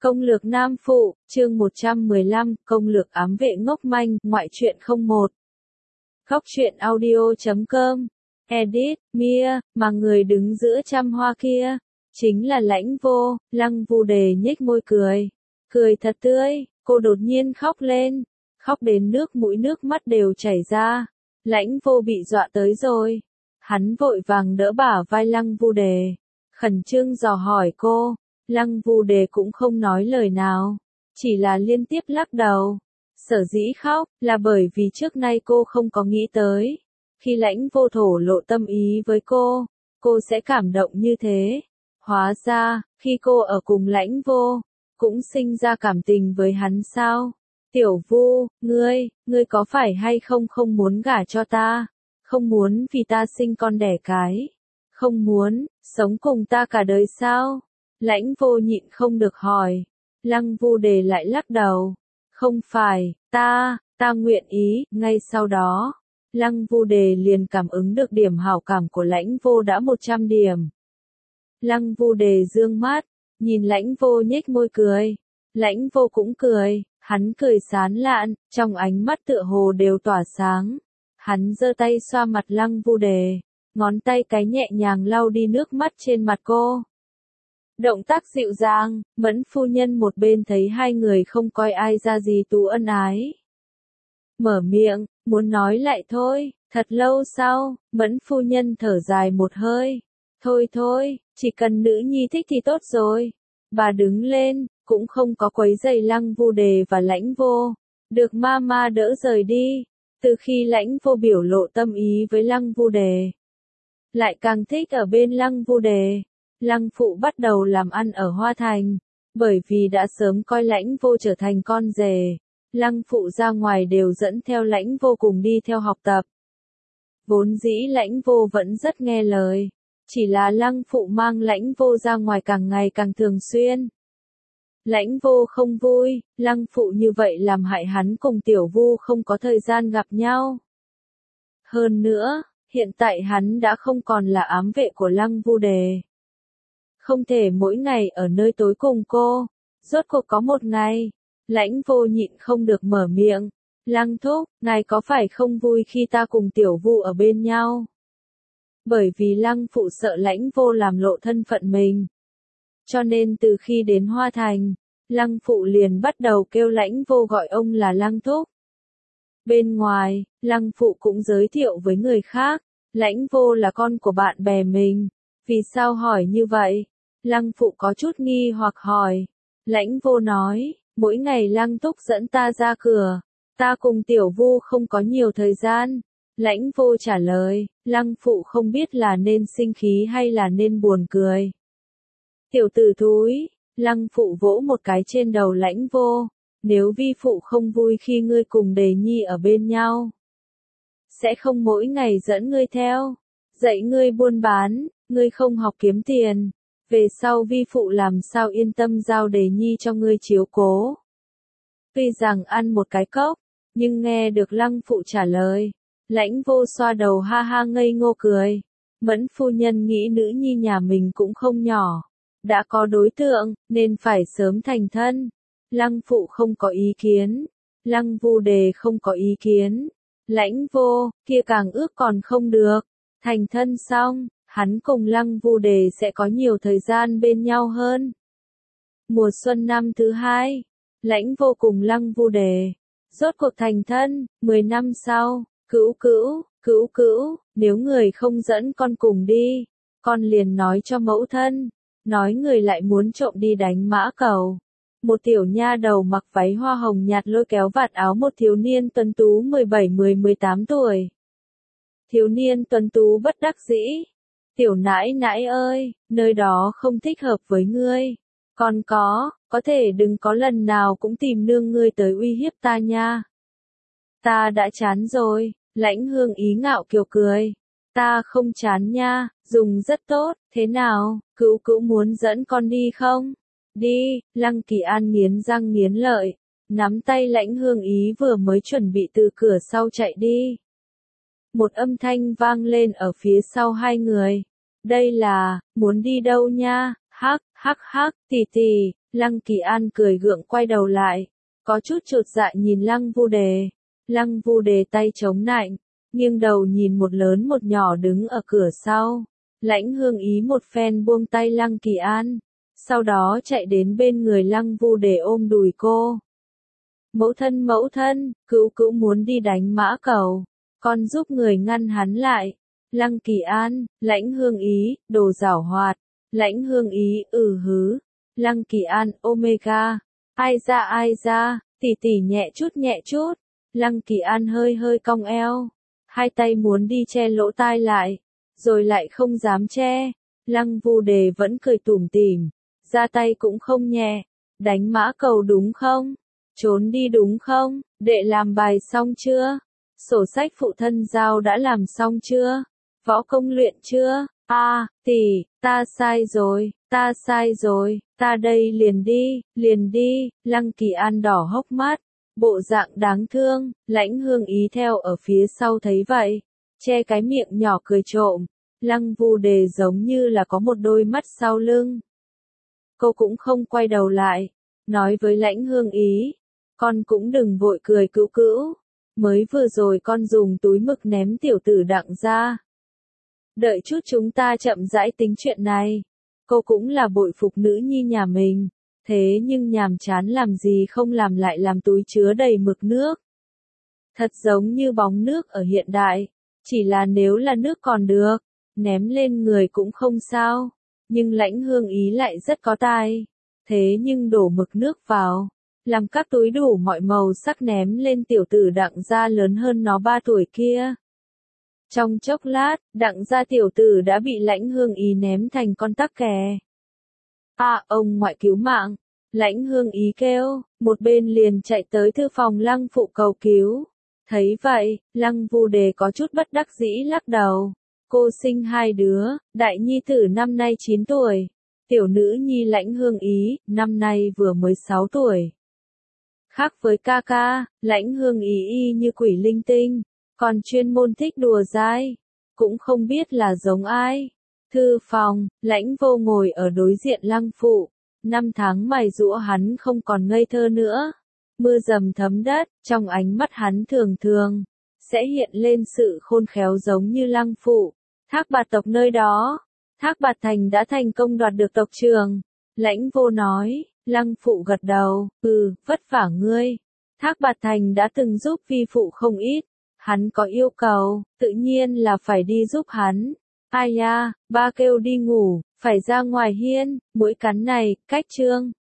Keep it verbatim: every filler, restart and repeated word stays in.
Công lược nam phụ, chương một trăm mười lăm, công lược ám vệ ngốc manh, ngoại truyện không một. Góc truyện audio chấm com. Edit, Mia, mà người đứng giữa trăm hoa kia, chính là Lãnh Vô. Lăng Vu Đề nhếch môi cười. Cười thật tươi, cô đột nhiên khóc lên. Khóc đến nước mũi nước mắt đều chảy ra. Lãnh Vô bị dọa tới rồi. Hắn vội vàng đỡ bả vai Lăng Vu Đề. Khẩn trương dò hỏi cô. Lăng Vu Đề cũng không nói lời nào, chỉ là liên tiếp lắc đầu. Sở dĩ khóc, là bởi vì trước nay cô không có nghĩ tới. Khi Lãnh Vô thổ lộ tâm ý với cô, cô sẽ cảm động như thế. Hóa ra, khi cô ở cùng Lãnh Vô, cũng sinh ra cảm tình với hắn sao? Tiểu Vu, ngươi, ngươi có phải hay không không muốn gả cho ta? Không muốn vì ta sinh con đẻ cái? Không muốn, sống cùng ta cả đời sao? Lãnh Vô nhịn không được hỏi. Lăng Vu Đề lại lắc đầu. Không phải, ta, ta nguyện ý. Ngay sau đó, Lăng Vu Đề liền cảm ứng được điểm hảo cảm của Lãnh Vô đã một trăm điểm. Lăng Vu Đề dương mắt, nhìn Lãnh Vô nhếch môi cười. Lãnh Vô cũng cười, hắn cười sán lạn, trong ánh mắt tựa hồ đều tỏa sáng. Hắn giơ tay xoa mặt Lăng Vu Đề, ngón tay cái nhẹ nhàng lau đi nước mắt trên mặt cô. Động tác dịu dàng, Mẫn phu nhân một bên thấy hai người không coi ai ra gì tú ân ái. Mở miệng, muốn nói lại thôi, thật lâu sau, Mẫn phu nhân thở dài một hơi. Thôi thôi, chỉ cần nữ nhi thích thì tốt rồi. Bà đứng lên, cũng không có quấy rầy Lăng Vu Đề và Lãnh Vô. Được ma ma đỡ rời đi. Từ khi Lãnh Vô biểu lộ tâm ý với Lăng Vu Đề, lại càng thích ở bên Lăng Vu Đề. Lăng Phụ bắt đầu làm ăn ở Hoa Thành, bởi vì đã sớm coi Lãnh Vô trở thành con rể. Lăng Phụ ra ngoài đều dẫn theo Lãnh Vô cùng đi theo học tập. Vốn dĩ Lãnh Vô vẫn rất nghe lời, chỉ là Lăng Phụ mang Lãnh Vô ra ngoài càng ngày càng thường xuyên. Lãnh Vô không vui, Lăng Phụ như vậy làm hại hắn cùng Tiểu Vu không có thời gian gặp nhau. Hơn nữa, hiện tại hắn đã không còn là ám vệ của Lăng Vu Đề. Không thể mỗi ngày ở nơi tối cùng cô. Rốt cuộc có một ngày, Lãnh Vô nhịn không được mở miệng. Lăng thúc, ngài có phải không vui khi ta cùng Tiểu Vu ở bên nhau? Bởi vì Lăng Phụ sợ Lãnh Vô làm lộ thân phận mình. Cho nên từ khi đến Hoa Thành, Lăng Phụ liền bắt đầu kêu Lãnh Vô gọi ông là Lăng thúc. Bên ngoài, Lăng Phụ cũng giới thiệu với người khác. Lãnh Vô là con của bạn bè mình. Vì sao hỏi như vậy? Lăng Phụ có chút nghi hoặc hỏi. Lãnh Vô nói, mỗi ngày Lăng thúc dẫn ta ra cửa, ta cùng Tiểu Vu không có nhiều thời gian. Lãnh Vô trả lời, Lăng Phụ không biết là nên sinh khí hay là nên buồn cười. Tiểu tử thúi, Lăng Phụ vỗ một cái trên đầu Lãnh Vô. Nếu vi phụ không vui khi ngươi cùng Đề Nhi ở bên nhau, sẽ không mỗi ngày dẫn ngươi theo, dạy ngươi buôn bán. Ngươi không học kiếm tiền, về sau vi phụ làm sao yên tâm giao Đề Nhi cho ngươi chiếu cố. Tuy rằng ăn một cái cốc, nhưng nghe được Lăng Phụ trả lời, Lãnh Vô xoa đầu ha ha ngây ngô cười. Mẫn phu nhân nghĩ nữ nhi nhà mình cũng không nhỏ, đã có đối tượng, nên phải sớm thành thân. Lăng Phụ không có ý kiến, Lăng Vu Đề không có ý kiến. Lãnh Vô, kia càng ước còn không được, thành thân xong, hắn cùng Lăng Vu Đề sẽ có nhiều thời gian bên nhau hơn. Mùa xuân năm thứ hai, Lãnh Vô cùng Lăng Vu Đề rốt cuộc thành thân. Mười năm sau, cữu cữu, cữu cữu, nếu người không dẫn con cùng đi, con liền nói cho mẫu thân, nói người lại muốn trộm đi đánh mã cầu. Một tiểu nha đầu mặc váy hoa hồng nhạt lôi kéo vạt áo một thiếu niên tuấn tú mười bảy mười tám tuổi. Thiếu niên tuấn tú bất đắc dĩ. Tiểu nãi nãi ơi, nơi đó không thích hợp với ngươi. Còn có, có thể đừng có lần nào cũng tìm nương ngươi tới uy hiếp ta nha. Ta đã chán rồi, Lãnh Hương ý ngạo kiều cười. Ta không chán nha, dùng rất tốt, thế nào, cữu cữu muốn dẫn con đi không? Đi, Lăng Kỳ An nghiến răng nghiến lợi, nắm tay Lãnh Hương ý vừa mới chuẩn bị từ cửa sau chạy đi. Một âm thanh vang lên ở phía sau hai người. Đây là, muốn đi đâu nha? Hắc, hắc hắc, tỷ tỷ, Lăng Kỳ An cười gượng quay đầu lại, có chút chột dạ nhìn Lăng Vu Đề. Lăng Vu Đề tay chống nạnh, nghiêng đầu nhìn một lớn một nhỏ đứng ở cửa sau. Lãnh Hương Ý một phen buông tay Lăng Kỳ An, sau đó chạy đến bên người Lăng Vu Đề ôm đùi cô. Mẫu thân mẫu thân, cữu cữu muốn đi đánh mã cầu, con giúp người ngăn hắn lại. Lăng Kỳ An, Lãnh Hương Ý, đồ giảo hoạt. Lãnh Hương Ý, ừ hứ. Lăng Kỳ An, omega. Ai ra ai ra, tỉ tỉ nhẹ chút nhẹ chút. Lăng Kỳ An hơi hơi cong eo, hai tay muốn đi che lỗ tai lại, rồi lại không dám che. Lăng Vu Đề vẫn cười tủm tỉm, ra tay cũng không nhẹ. Đánh mã cầu đúng không? Trốn đi đúng không? Đệ làm bài xong chưa? Sổ sách phụ thân giao đã làm xong chưa? Võ công luyện chưa? A, à, tỷ, ta sai rồi, ta sai rồi, ta đây liền đi, liền đi. Lăng Kỳ An đỏ hốc mắt, bộ dạng đáng thương. Lãnh Hương Ý theo ở phía sau thấy vậy, che cái miệng nhỏ cười trộm. Lăng Vu Đề giống như là có một đôi mắt sau lưng. Cô cũng không quay đầu lại, nói với Lãnh Hương Ý, con cũng đừng vội cười cữu cữu, mới vừa rồi con dùng túi mực ném tiểu tử Đặng ra. Đợi chút chúng ta chậm rãi tính chuyện này. Cô cũng là bội phục nữ nhi nhà mình, thế nhưng nhàm chán làm gì không làm lại làm túi chứa đầy mực nước. Thật giống như bóng nước ở hiện đại, chỉ là nếu là nước còn được, ném lên người cũng không sao, nhưng Lãnh Hương Ý lại rất có tài, thế nhưng đổ mực nước vào, làm các túi đủ mọi màu sắc ném lên tiểu tử Đặng gia lớn hơn nó ba tuổi kia. Trong chốc lát, Đặng gia tiểu tử đã bị Lãnh Hương Ý ném thành con tắc kè. À, ông ngoại cứu mạng! Lãnh Hương Ý kêu, một bên liền chạy tới thư phòng Lăng phụ cầu cứu. Thấy vậy, Lăng Vu Đề có chút bất đắc dĩ lắc đầu. Cô sinh hai đứa, đại nhi tử năm nay chín tuổi, tiểu nữ nhi Lãnh Hương Ý, năm nay vừa mới sáu tuổi. Khác với ca ca, Lãnh Hương Ý y như quỷ linh tinh, còn chuyên môn thích đùa dai, cũng không biết là giống ai. Thư phòng, Lãnh Vô ngồi ở đối diện Lăng phụ, năm tháng mài giũa hắn không còn ngây thơ nữa. Mưa dầm thấm đất, trong ánh mắt hắn thường thường sẽ hiện lên sự khôn khéo giống như Lăng phụ. Thác Bạt tộc nơi đó, Thác Bạt Thành đã thành công đoạt được tộc trường. Lãnh Vô nói. Lăng phụ gật đầu, ừ, vất vả ngươi. Thác Bạt Thành đã từng giúp vi phụ không ít, hắn có yêu cầu, tự nhiên là phải đi giúp hắn. Ai ya, ba kêu đi ngủ, phải ra ngoài hiên, mũi cắn này, cách chương.